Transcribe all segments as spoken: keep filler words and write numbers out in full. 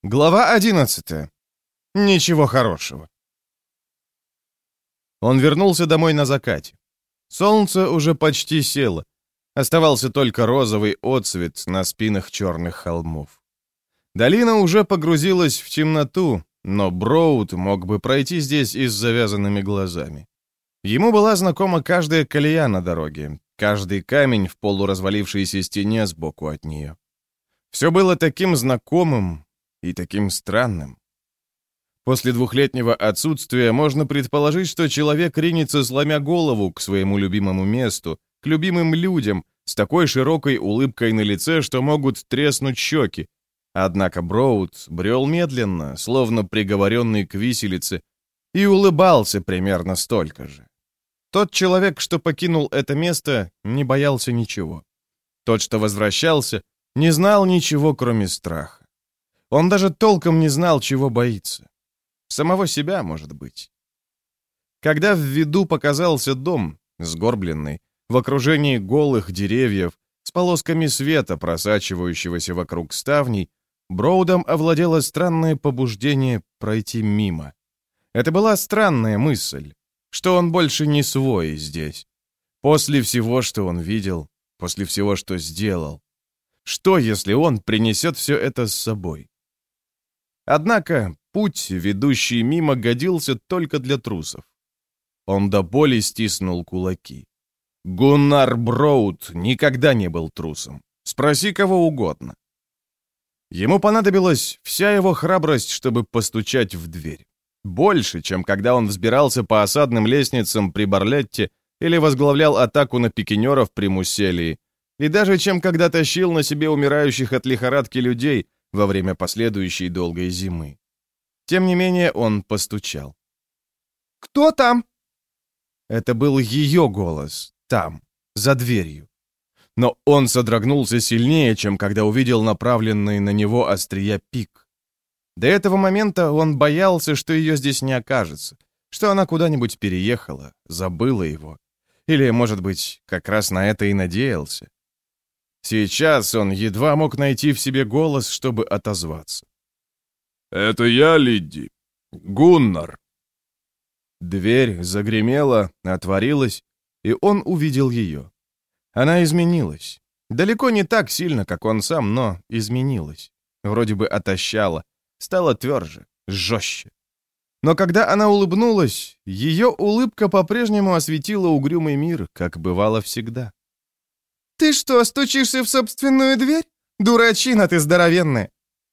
Глава одиннадцатая. Ничего хорошего. Он вернулся домой на закате. Солнце уже почти село. Оставался только розовый отсвет на спинах черных холмов. Долина уже погрузилась в темноту, но Броуд мог бы пройти здесь и с завязанными глазами. Ему была знакома каждая колея на дороге, каждый камень в полуразвалившейся стене сбоку от нее. Все было таким знакомым и таким странным. После двухлетнего отсутствия можно предположить, что человек ринется, сломя голову, к своему любимому месту, к любимым людям, с такой широкой улыбкой на лице, что могут треснуть щеки. Однако Броуд брел медленно, словно приговоренный к виселице, и улыбался примерно столько же. Тот человек, что покинул это место, не боялся ничего. Тот, что возвращался, не знал ничего, кроме страха. Он даже толком не знал, чего боится. Самого себя, может быть. Когда в виду показался дом, сгорбленный, в окружении голых деревьев, с полосками света, просачивающегося вокруг ставней, Броудом овладело странное побуждение пройти мимо. Это была странная мысль, что он больше не свой здесь. После всего, что он видел, после всего, что сделал. Что, если он принесет все это с собой? Однако путь, ведущий мимо, годился только для трусов. Он до боли стиснул кулаки. Гуннар Броуд никогда не был трусом. Спроси кого угодно. Ему понадобилась вся его храбрость, чтобы постучать в дверь. Больше, чем когда он взбирался по осадным лестницам при Барлетте или возглавлял атаку на пикинеров при Мусселии, и даже чем когда тащил на себе умирающих от лихорадки людей во время последующей долгой зимы. Тем не менее, он постучал. «Кто там?» Это был ее голос, там, за дверью. Но он содрогнулся сильнее, чем когда увидел направленный на него острия пик. До этого момента он боялся, что ее здесь не окажется, что она куда-нибудь переехала, забыла его. Или, может быть, как раз на это и надеялся. Сейчас он едва мог найти в себе голос, чтобы отозваться. «Это я, Лидди. Гуннар». Дверь загремела, отворилась, и он увидел ее. Она изменилась. Далеко не так сильно, как он сам, но изменилась. Вроде бы отощала, стала тверже, жестче. Но когда она улыбнулась, ее улыбка по-прежнему осветила угрюмый мир, как бывало всегда. «Ты что, стучишься в собственную дверь? Дурачина ты здоровенная!»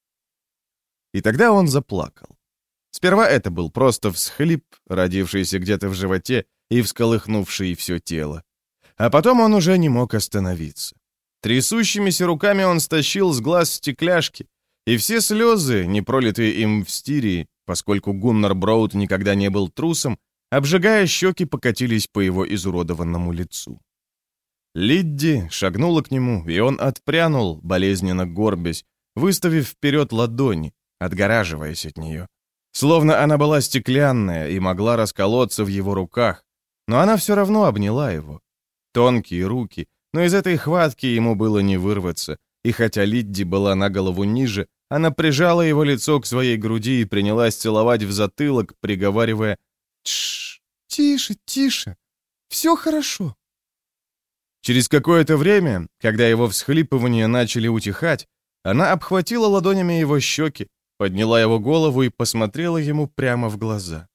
И тогда он заплакал. Сперва это был просто всхлип, родившийся где-то в животе и всколыхнувший все тело. А потом он уже не мог остановиться. Трясущимися руками он стащил с глаз стекляшки, и все слезы, не пролитые им в стирии, поскольку Гуннар Броуд никогда не был трусом, обжигая щеки, покатились по его изуродованному лицу. Лидди шагнула к нему, и он отпрянул, болезненно горбясь, выставив вперед ладони, отгораживаясь от нее. Словно она была стеклянная и могла расколоться в его руках, но она все равно обняла его. Тонкие руки, но из этой хватки ему было не вырваться, и хотя Лидди была на голову ниже, она прижала его лицо к своей груди и принялась целовать в затылок, приговаривая: «Тш, тише, тише, все хорошо». Через какое-то время, когда его всхлипывания начали утихать, она обхватила ладонями его щеки, подняла его голову и посмотрела ему прямо в глаза.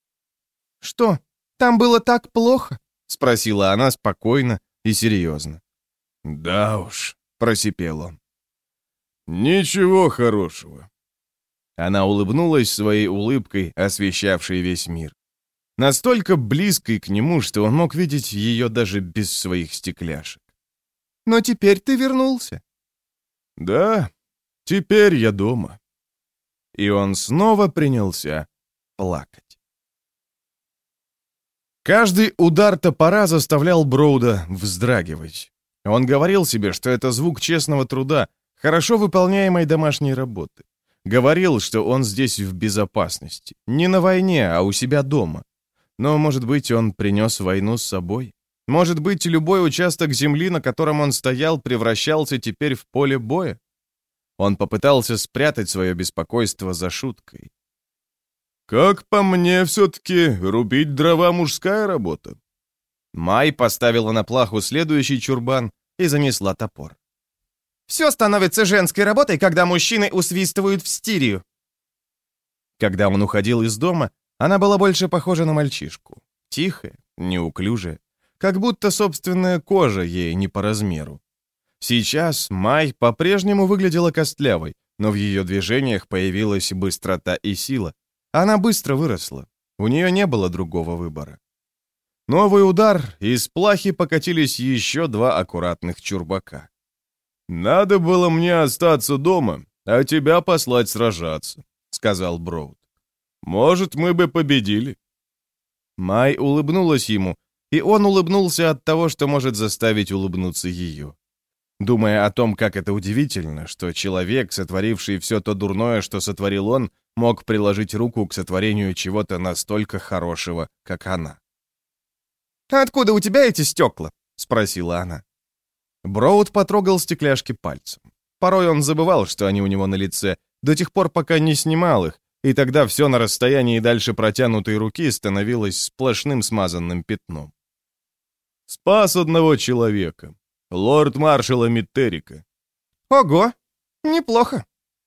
«Что, там было так плохо?» — спросила она спокойно и серьезно. «Да уж», — просипел он. «Ничего хорошего». Она улыбнулась своей улыбкой, освещавшей весь мир. Настолько близкой к нему, что он мог видеть ее даже без своих стекляшек. «Но теперь ты вернулся». «Да, теперь я дома». И он снова принялся плакать. Каждый удар топора заставлял Броуда вздрагивать. Он говорил себе, что это звук честного труда, хорошо выполняемой домашней работы. Говорил, что он здесь в безопасности. Не на войне, а у себя дома. Но, может быть, он принес войну с собой? Может быть, любой участок земли, на котором он стоял, превращался теперь в поле боя? Он попытался спрятать свое беспокойство за шуткой. «Как по мне, все-таки рубить дрова мужская работа». Май поставила на плаху следующий чурбан и занесла топор. «Все становится женской работой, когда мужчины усвистывают в стирию». Когда он уходил из дома, она была больше похожа на мальчишку. Тихая, неуклюжая, как будто собственная кожа ей не по размеру. Сейчас Май по-прежнему выглядела костлявой, но в ее движениях появилась быстрота и сила. Она быстро выросла. У нее не было другого выбора. Новый удар, и из плахи покатились еще два аккуратных чурбака. «Надо было мне остаться дома, а тебя послать сражаться», — сказал Броуд. «Может, мы бы победили». Май улыбнулась ему, и он улыбнулся от того, что может заставить улыбнуться ее. Думая о том, как это удивительно, что человек, сотворивший все то дурное, что сотворил он, мог приложить руку к сотворению чего-то настолько хорошего, как она. «Откуда у тебя эти стекла?» — спросила она. Броуд потрогал стекляшки пальцем. Порой он забывал, что они у него на лице, до тех пор, пока не снимал их, и тогда все на расстоянии дальше протянутой руки становилось сплошным смазанным пятном. «Спас одного человека. Лорд-маршала Миттерика». «Ого! Неплохо».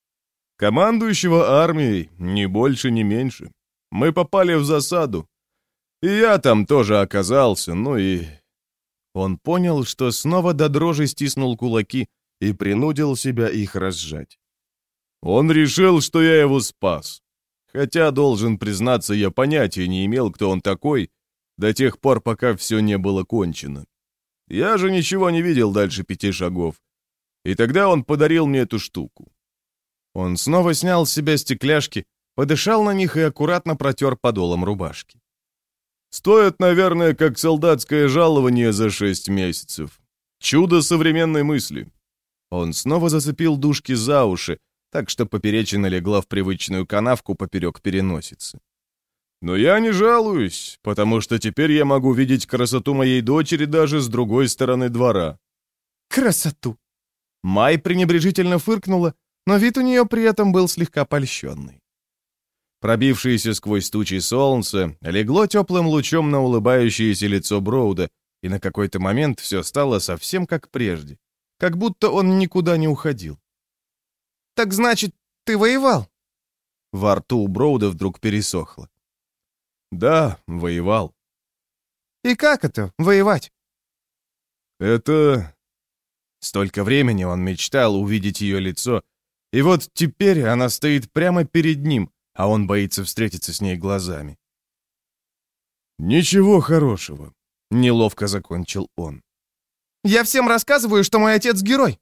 «Командующего армией, ни больше, ни меньше. Мы попали в засаду. И я там тоже оказался, ну и...» Он понял, что снова до дрожи стиснул кулаки и принудил себя их разжать. Он решил, что я его спас. Хотя, должен признаться, я понятия не имел, кто он такой, до тех пор, пока все не было кончено. Я же ничего не видел дальше пяти шагов. И тогда он подарил мне эту штуку. Он снова снял с себя стекляшки, подышал на них и аккуратно протер подолом рубашки. Стоит, наверное, как солдатское жалование за шесть месяцев. Чудо современной мысли. Он снова зацепил дужки за уши, так что поперечина легла в привычную канавку поперек переносицы. Но я не жалуюсь, потому что теперь я могу видеть красоту моей дочери даже с другой стороны двора. Красоту. Май пренебрежительно фыркнула, но вид у нее при этом был слегка польщенный. Пробившееся сквозь тучи солнце легло теплым лучом на улыбающееся лицо Броуда, и на какой-то момент все стало совсем как прежде, как будто он никуда не уходил. «Так значит, ты воевал?» Во рту у Броуда вдруг пересохло. «Да, воевал». «И как это, воевать?» «Это...» Столько времени он мечтал увидеть ее лицо, и вот теперь она стоит прямо перед ним, а он боится встретиться с ней глазами. «Ничего хорошего», — неловко закончил он. «Я всем рассказываю, что мой отец герой».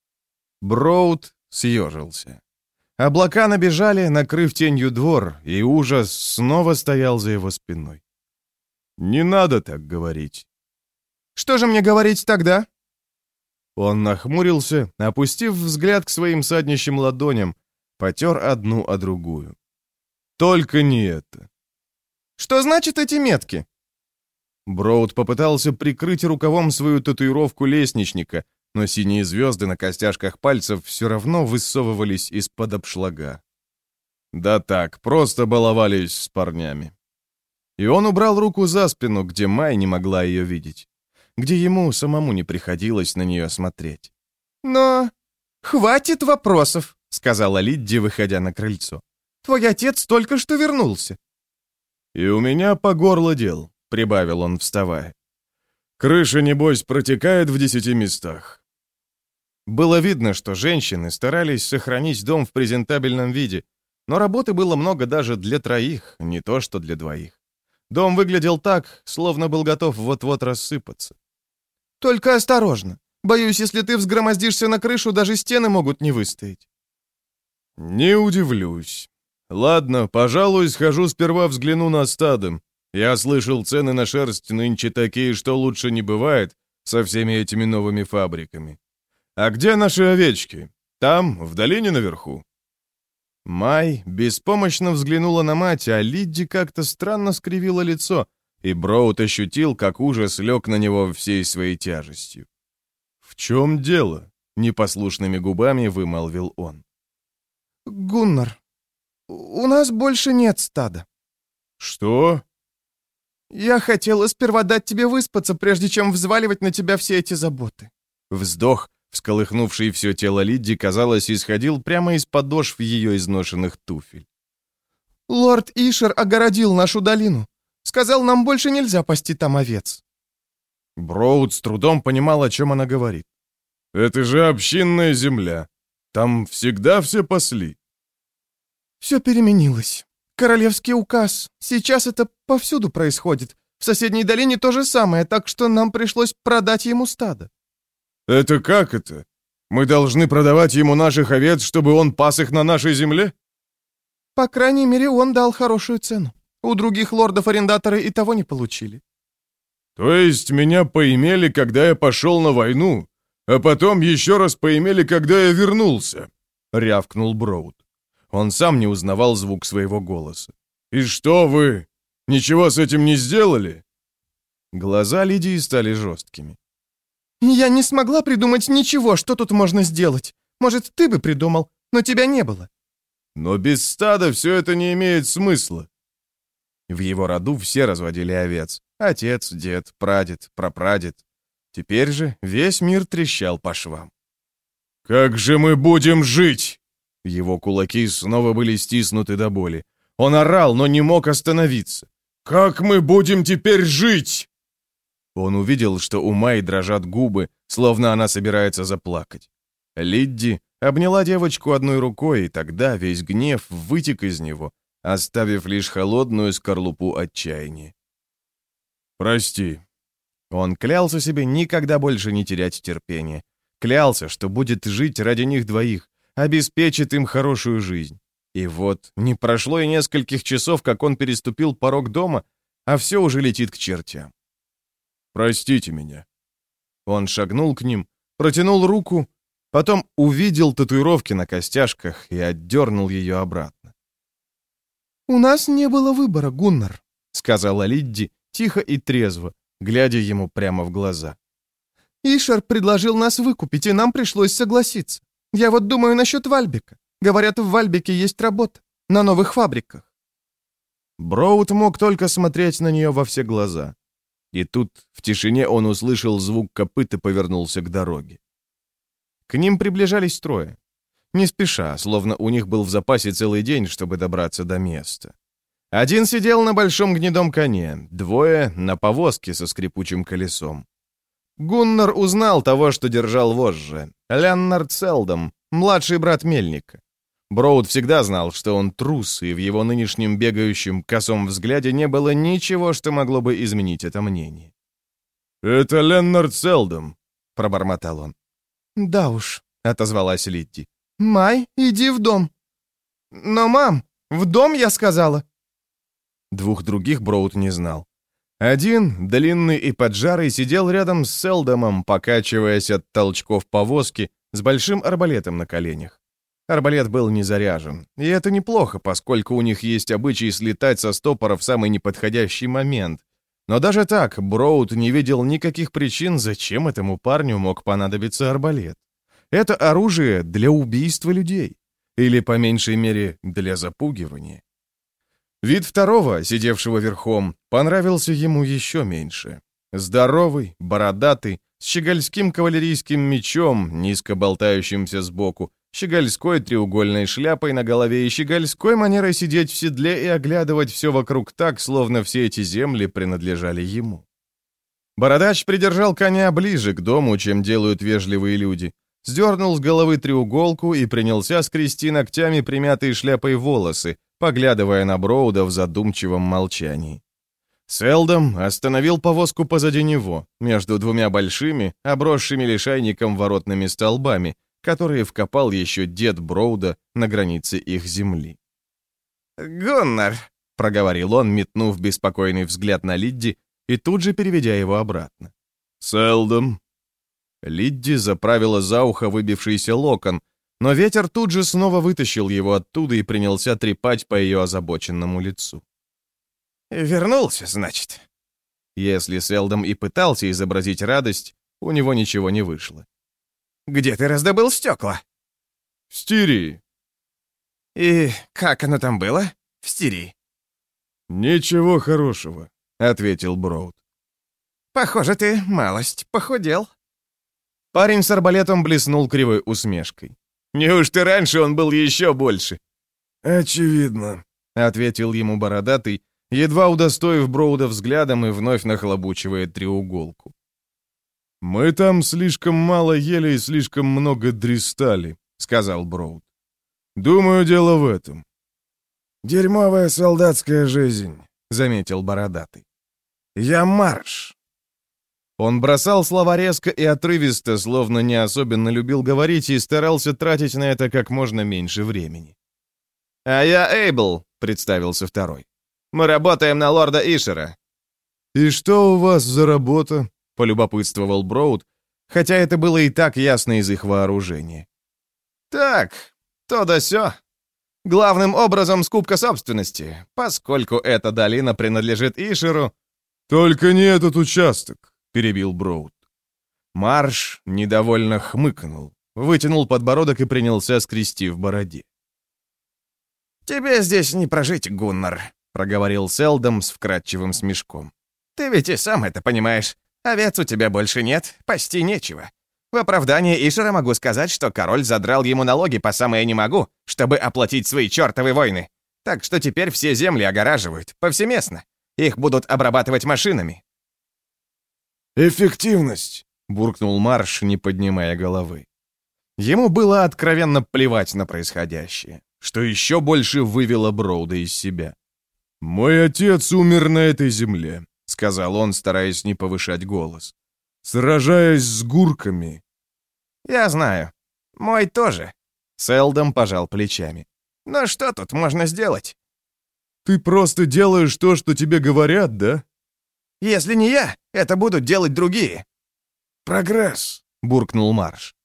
Броуд съежился. Облака набежали, накрыв тенью двор, и ужас снова стоял за его спиной. «Не надо так говорить». «Что же мне говорить тогда?» Он нахмурился, опустив взгляд к своим саднищим ладоням, потер одну о другую. «Только не это». «Что значит эти метки?» Броуд попытался прикрыть рукавом свою татуировку лестничника, но синие звезды на костяшках пальцев все равно высовывались из-под обшлага. «Да так, просто баловались с парнями». И он убрал руку за спину, где Май не могла ее видеть, где ему самому не приходилось на нее смотреть. «Но хватит вопросов», — сказала Лидди, выходя на крыльцо. «Твой отец только что вернулся». «И у меня по горло дел», — прибавил он, вставая. «Крыша, небось, протекает в десяти местах». Было видно, что женщины старались сохранить дом в презентабельном виде, но работы было много даже для троих, не то что для двоих. Дом выглядел так, словно был готов вот-вот рассыпаться. «Только осторожно. Боюсь, если ты взгромоздишься на крышу, даже стены могут не выстоять». «Не удивлюсь. Ладно, пожалуй, схожу сперва взгляну на стадо. Я слышал, цены на шерсть нынче такие, что лучше не бывает со всеми этими новыми фабриками. А где наши овечки? Там, в долине наверху?» Май беспомощно взглянула на мать, а Лидди как-то странно скривила лицо, и Броуд ощутил, как ужас лег на него всей своей тяжестью. «В чем дело?» — непослушными губами вымолвил он. Гуннар, у нас больше нет стада». «Что?» «Я хотела сперва дать тебе выспаться, прежде чем взваливать на тебя все эти заботы». Вздох, всколыхнувший все тело Лидди, казалось, исходил прямо из подошв ее изношенных туфель. «Лорд Ишер огородил нашу долину. Сказал, нам больше нельзя пасти там овец». Броуд с трудом понимал, о чем она говорит. «Это же общинная земля. Там всегда все пасли». «Все переменилось. Королевский указ. Сейчас это повсюду происходит. В соседней долине то же самое, так что нам пришлось продать ему стадо». «Это как это? Мы должны продавать ему наших овец, чтобы он пас их на нашей земле?» «По крайней мере, он дал хорошую цену. У других лордов-арендаторы и того не получили». «То есть меня поимели, когда я пошел на войну, а потом еще раз поимели, когда я вернулся?» — рявкнул Броуд. Он сам не узнавал звук своего голоса. «И что вы? Ничего с этим не сделали?» Глаза Лидии стали жесткими. «Я не смогла придумать ничего, что тут можно сделать. Может, ты бы придумал, но тебя не было». «Но без стада все это не имеет смысла». В его роду все разводили овец. Отец, дед, прадед, прапрадед. Теперь же весь мир трещал по швам. «Как же мы будем жить?» Его кулаки снова были стиснуты до боли. Он орал, но не мог остановиться. «Как мы будем теперь жить?» Он увидел, что у Май дрожат губы, словно она собирается заплакать. Лидди обняла девочку одной рукой, и тогда весь гнев вытек из него, оставив лишь холодную скорлупу отчаяния. «Прости». Он клялся себе никогда больше не терять терпения. Клялся, что будет жить ради них двоих, обеспечит им хорошую жизнь. И вот, не прошло и нескольких часов, как он переступил порог дома, а все уже летит к чертям. «Простите меня». Он шагнул к ним, протянул руку, потом увидел татуировки на костяшках и отдернул ее обратно. «У нас не было выбора, Гуннар», — сказала Лидди, тихо и трезво, глядя ему прямо в глаза. «Ишер предложил нас выкупить, и нам пришлось согласиться. Я вот думаю насчет Вальбека. Говорят, в Вальбеке есть работа. На новых фабриках». Броуд мог только смотреть на нее во все глаза. И тут в тишине он услышал звук копыт и повернулся к дороге. К ним приближались трое. Не спеша, словно у них был в запасе целый день, чтобы добраться до места. Один сидел на большом гнедом коне, двое — на повозке со скрипучим колесом. Гуннар узнал того, что держал вожжи. Леннард Селдом, младший брат Мельника. Броуд всегда знал, что он трус, и в его нынешнем бегающем косом взгляде не было ничего, что могло бы изменить это мнение. «Это Леннард Селдом», — пробормотал он. «Да уж», — отозвалась Лидди. «Май, иди в дом». «Но, мам, в дом, я сказала». Двух других Броуд не знал. Один, длинный и поджарый, сидел рядом с Селдомом, покачиваясь от толчков повозки, с большим арбалетом на коленях. Арбалет был не заряжен, и это неплохо, поскольку у них есть обычай слетать со стопора в самый неподходящий момент. Но даже так Броуд не видел никаких причин, зачем этому парню мог понадобиться арбалет. Это оружие для убийства людей. Или, по меньшей мере, для запугивания. Вид второго, сидевшего верхом, понравился ему еще меньше. Здоровый, бородатый, с щегольским кавалерийским мечом, низко болтающимся сбоку, щегольской треугольной шляпой на голове и щегольской манерой сидеть в седле и оглядывать все вокруг так, словно все эти земли принадлежали ему. Бородач придержал коня ближе к дому, чем делают вежливые люди, сдернул с головы треуголку и принялся скрести ногтями примятые шляпой волосы, поглядывая на Броуда в задумчивом молчании. Селдом остановил повозку позади него, между двумя большими, обросшими лишайником воротными столбами, которые вкопал еще дед Броуда на границе их земли. «Гуннар», — проговорил он, метнув беспокойный взгляд на Лидди и тут же переведя его обратно. «Селдом». Лидди заправила за ухо выбившийся локон, но ветер тут же снова вытащил его оттуда и принялся трепать по ее озабоченному лицу. «Вернулся, значит?» Если Селдом и пытался изобразить радость, у него ничего не вышло. «Где ты раздобыл стекла?» «В Стирии». «И как оно там было? В Стирии?» «Ничего хорошего», — ответил Броуд. «Похоже, ты малость похудел». Парень с арбалетом блеснул кривой усмешкой. «Неужто раньше он был еще больше?» «Очевидно», — ответил ему бородатый, едва удостоив Броуда взглядом и вновь нахлобучивая треуголку. «Мы там слишком мало ели и слишком много дристали», — сказал Броуд. «Думаю, дело в этом». «Дерьмовая солдатская жизнь», — заметил бородатый. «Я марш». Он бросал слова резко и отрывисто, словно не особенно любил говорить и старался тратить на это как можно меньше времени. «А я Эйбл», — представился второй. «Мы работаем на лорда Ишера». «И что у вас за работа?» — полюбопытствовал Броуд, хотя это было и так ясно из их вооружения. «Так, то да сё. Главным образом скупка собственности, поскольку эта долина принадлежит Ишеру». «Только не этот участок», — перебил Броуд. Марш недовольно хмыкнул, вытянул подбородок и принялся скрести в бороде. «Тебе здесь не прожить, Гуннар», — проговорил Селдом с вкрадчивым смешком. «Ты ведь и сам это понимаешь. Овец у тебя больше нет, пасти нечего. В оправдание Ишера могу сказать, что король задрал ему налоги по самое не могу, чтобы оплатить свои чертовы войны. Так что теперь все земли огораживают, повсеместно. Их будут обрабатывать машинами». «Эффективность», — буркнул Марш, не поднимая головы. Ему было откровенно плевать на происходящее, что еще больше вывело Броуда из себя. «Мой отец умер на этой земле», — сказал он, стараясь не повышать голос. «Сражаясь с гурками». «Я знаю. Мой тоже». Селдом пожал плечами. «Но что тут можно сделать?» «Ты просто делаешь то, что тебе говорят, да?» «Если не я, это будут делать другие». «Прогресс», — буркнул Марш.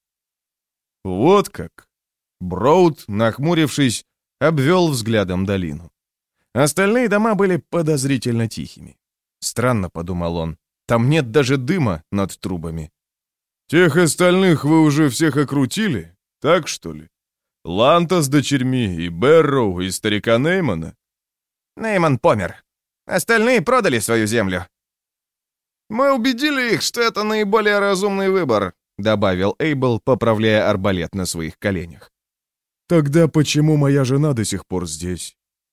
«Вот как». Броуд, нахмурившись, обвел взглядом долину. Остальные дома были подозрительно тихими. Странно, подумал он, там нет даже дыма над трубами. «Тех остальных вы уже всех окрутили, так что ли? Ланта с дочерьми, и Берроу, и старика Неймана?» «Нейман помер. Остальные продали свою землю». «Мы убедили их, что это наиболее разумный выбор», — добавил Эйбл, поправляя арбалет на своих коленях. «Тогда почему моя жена до сих пор здесь?»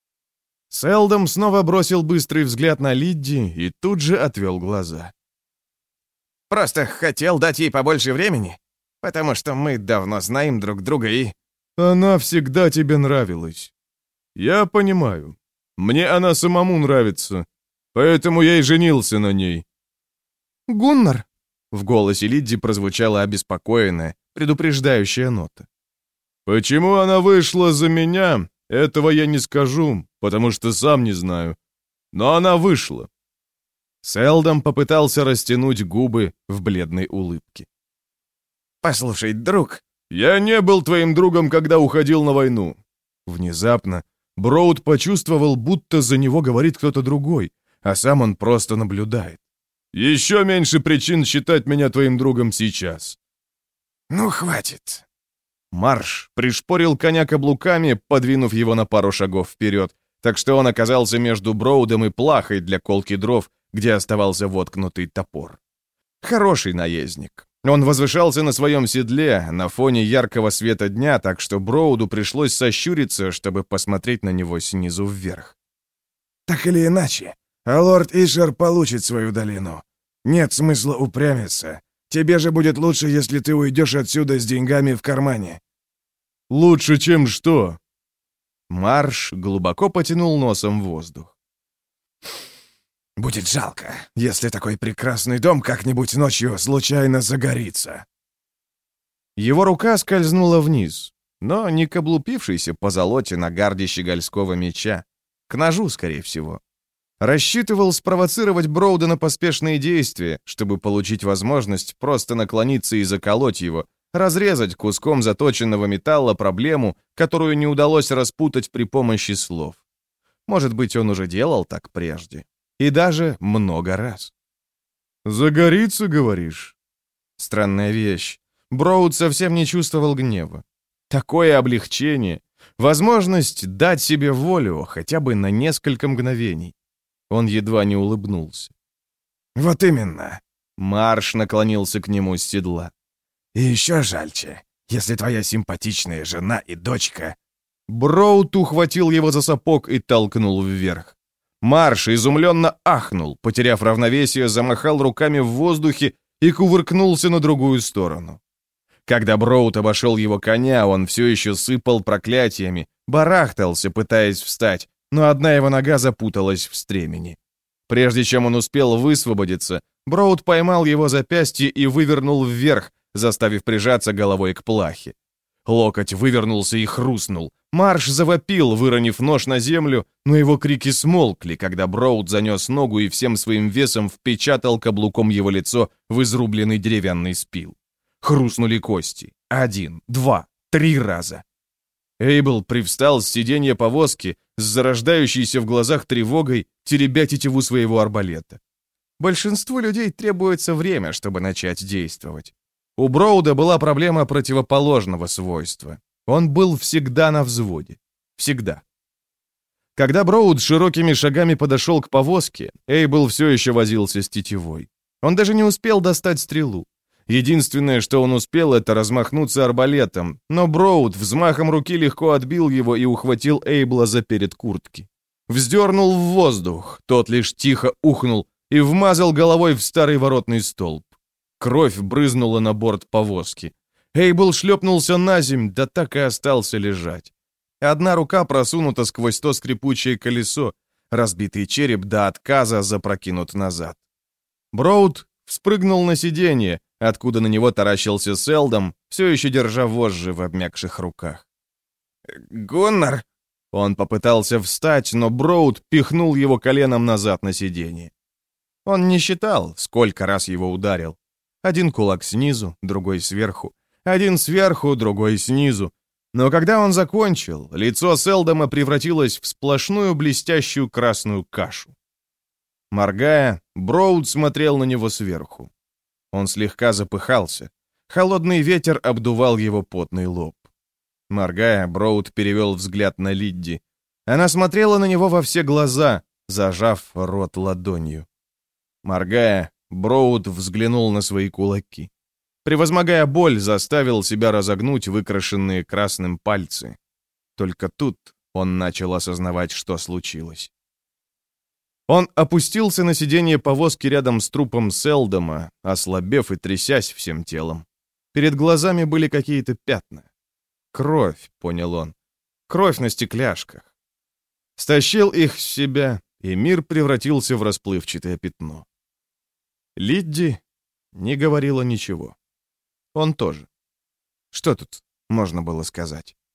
Селдом снова бросил быстрый взгляд на Лидди и тут же отвел глаза. «Просто хотел дать ей побольше времени, потому что мы давно знаем друг друга и...» «Она всегда тебе нравилась. Я понимаю. Мне она самому нравится, поэтому я и женился на ней». «Гуннар!» — в голосе Лидди прозвучала обеспокоенная, предупреждающая нота. «Почему она вышла за меня, этого я не скажу, потому что сам не знаю. Но она вышла». Селдом попытался растянуть губы в бледной улыбке. «Послушай, друг...» «Я не был твоим другом, когда уходил на войну». Внезапно Броуд почувствовал, будто за него говорит кто-то другой, а сам он просто наблюдает. «Еще меньше причин считать меня твоим другом сейчас». «Ну, хватит». Марш пришпорил коня каблуками, подвинув его на пару шагов вперед, так что он оказался между Броудом и плахой для колки дров, где оставался воткнутый топор. Хороший наездник. Он возвышался на своем седле на фоне яркого света дня, так что Броуду пришлось сощуриться, чтобы посмотреть на него снизу вверх. «Так или иначе, а лорд Ишер получит свою долину. Нет смысла упрямиться. Тебе же будет лучше, если ты уйдешь отсюда с деньгами в кармане». «Лучше, чем что?» Марш глубоко потянул носом в воздух. «Будет жалко, если такой прекрасный дом как-нибудь ночью случайно загорится». Его рука скользнула вниз, но не к облупившейся позолоте на гарде щегольского меча, к ножу, скорее всего. Рассчитывал спровоцировать Броуда на поспешные действия, чтобы получить возможность просто наклониться и заколоть его, разрезать куском заточенного металла проблему, которую не удалось распутать при помощи слов. Может быть, он уже делал так прежде. И даже много раз. «Загорится, говоришь?» Странная вещь. Броуд совсем не чувствовал гнева. Такое облегчение. Возможность дать себе волю хотя бы на несколько мгновений. Он едва не улыбнулся. «Вот именно». Марш наклонился к нему с седла. «И еще жальче, если твоя симпатичная жена и дочка...» Броуд ухватил его за сапог и толкнул вверх. Марш изумленно ахнул, потеряв равновесие, замахал руками в воздухе и кувыркнулся на другую сторону. Когда Броуд обошел его коня, он все еще сыпал проклятиями, барахтался, пытаясь встать, но одна его нога запуталась в стремени. Прежде чем он успел высвободиться, Броуд поймал его запястье и вывернул вверх, заставив прижаться головой к плахе. Локоть вывернулся и хрустнул. Марш завопил, выронив нож на землю, но его крики смолкли, когда Броуд занес ногу и всем своим весом впечатал каблуком его лицо в изрубленный деревянный спил. Хрустнули кости. Один, два, три раза. Эйбл привстал с сиденья повозки, с зарождающейся в глазах тревогой, теребя тетиву своего арбалета. Большинству людей требуется время, чтобы начать действовать. У Броуда была проблема противоположного свойства. Он был всегда на взводе. Всегда. Когда Броуд широкими шагами подошел к повозке, Эйбл все еще возился с тетивой. Он даже не успел достать стрелу. Единственное, что он успел, это размахнуться арбалетом, но Броуд взмахом руки легко отбил его и ухватил Эйбла за перед куртки. Вздернул в воздух, тот лишь тихо ухнул и вмазал головой в старый воротный столб. Кровь брызнула на борт повозки. Эйбл шлепнулся на земь, да так и остался лежать. Одна рука просунута сквозь то скрипучее колесо, разбитый череп до отказа запрокинут назад. Броуд вспрыгнул на сиденье, откуда на него таращился Селдом, все еще держа вожжи в обмякших руках. «Гуннар!» Он попытался встать, но Броуд пихнул его коленом назад на сиденье. Он не считал, сколько раз его ударил. Один кулак снизу, другой сверху. Один сверху, другой снизу. Но когда он закончил, лицо Селдома превратилось в сплошную блестящую красную кашу. Моргая, Броуд смотрел на него сверху. Он слегка запыхался. Холодный ветер обдувал его потный лоб. Моргая, Броуд перевел взгляд на Лидди. Она смотрела на него во все глаза, зажав рот ладонью. Моргая, Броуд взглянул на свои кулаки. Превозмогая боль, заставил себя разогнуть выкрашенные красным пальцы. Только тут он начал осознавать, что случилось. Он опустился на сиденье повозки рядом с трупом Селдома, ослабев и трясясь всем телом. Перед глазами были какие-то пятна. Кровь, понял он. Кровь на стекляшках. Стащил их с себя, и мир превратился в расплывчатое пятно. Лидди не говорила ничего. Он тоже. Что тут можно было сказать?